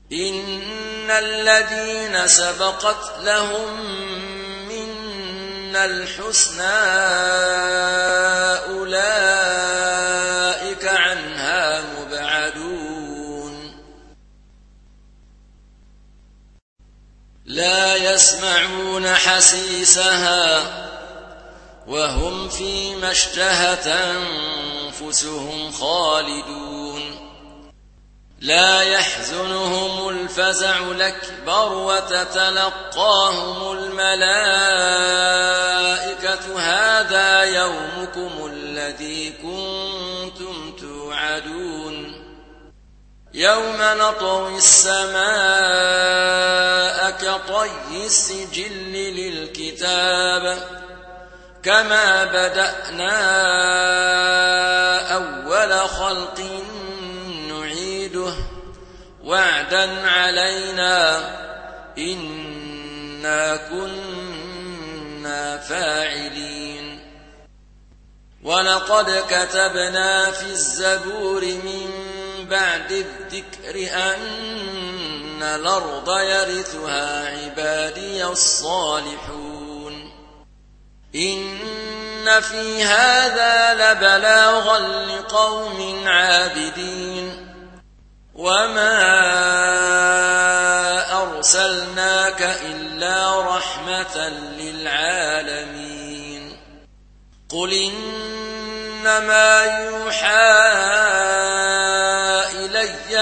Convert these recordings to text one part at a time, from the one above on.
إن الذين سبقت لهم منا الحسنى أولئك عنها مبعدون لا يسمعون حسيسها وهم فيما اشتهت أنفسهم خالدون لا يحزنهم الفزع الأكبر وتتلقاهم الملائكة هذا يومكم الذي كنتم توعدون يوم نطوي السماء كطي السجل للكتاب كما بدأنا أول خلق نعيده وعدا علينا إنا كنا فاعلين ولقد كتبنا في الزبور من بعد الذكر أن الأرض يرثها عبادي الصالحون إن في هذا لبلاغا لقوم عابدين وما أرسلناك إلا رحمة للعالمين قل إنما يوحى إلي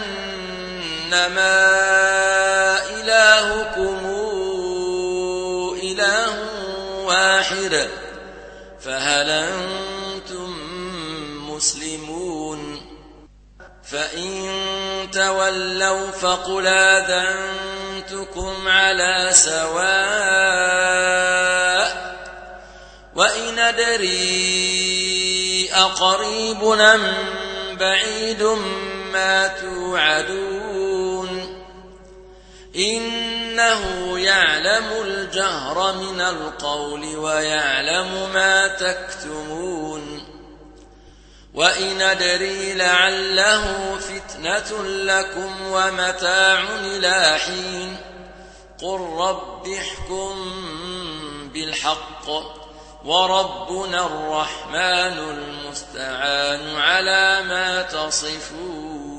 أنما إلهكم إله واحد فهل أنتم مسلمون فإن تولوا فقل آذنتكم على سواء وإن أدري أقريب أم بعيد ما توعدون إنه يعلم الجهر من القول ويعلم ما تكتمون وإن أدري لعله فتنة لكم ومتاع إلى حين قل رب احكم بالحق وربنا الرحمن المستعان على ما تصفون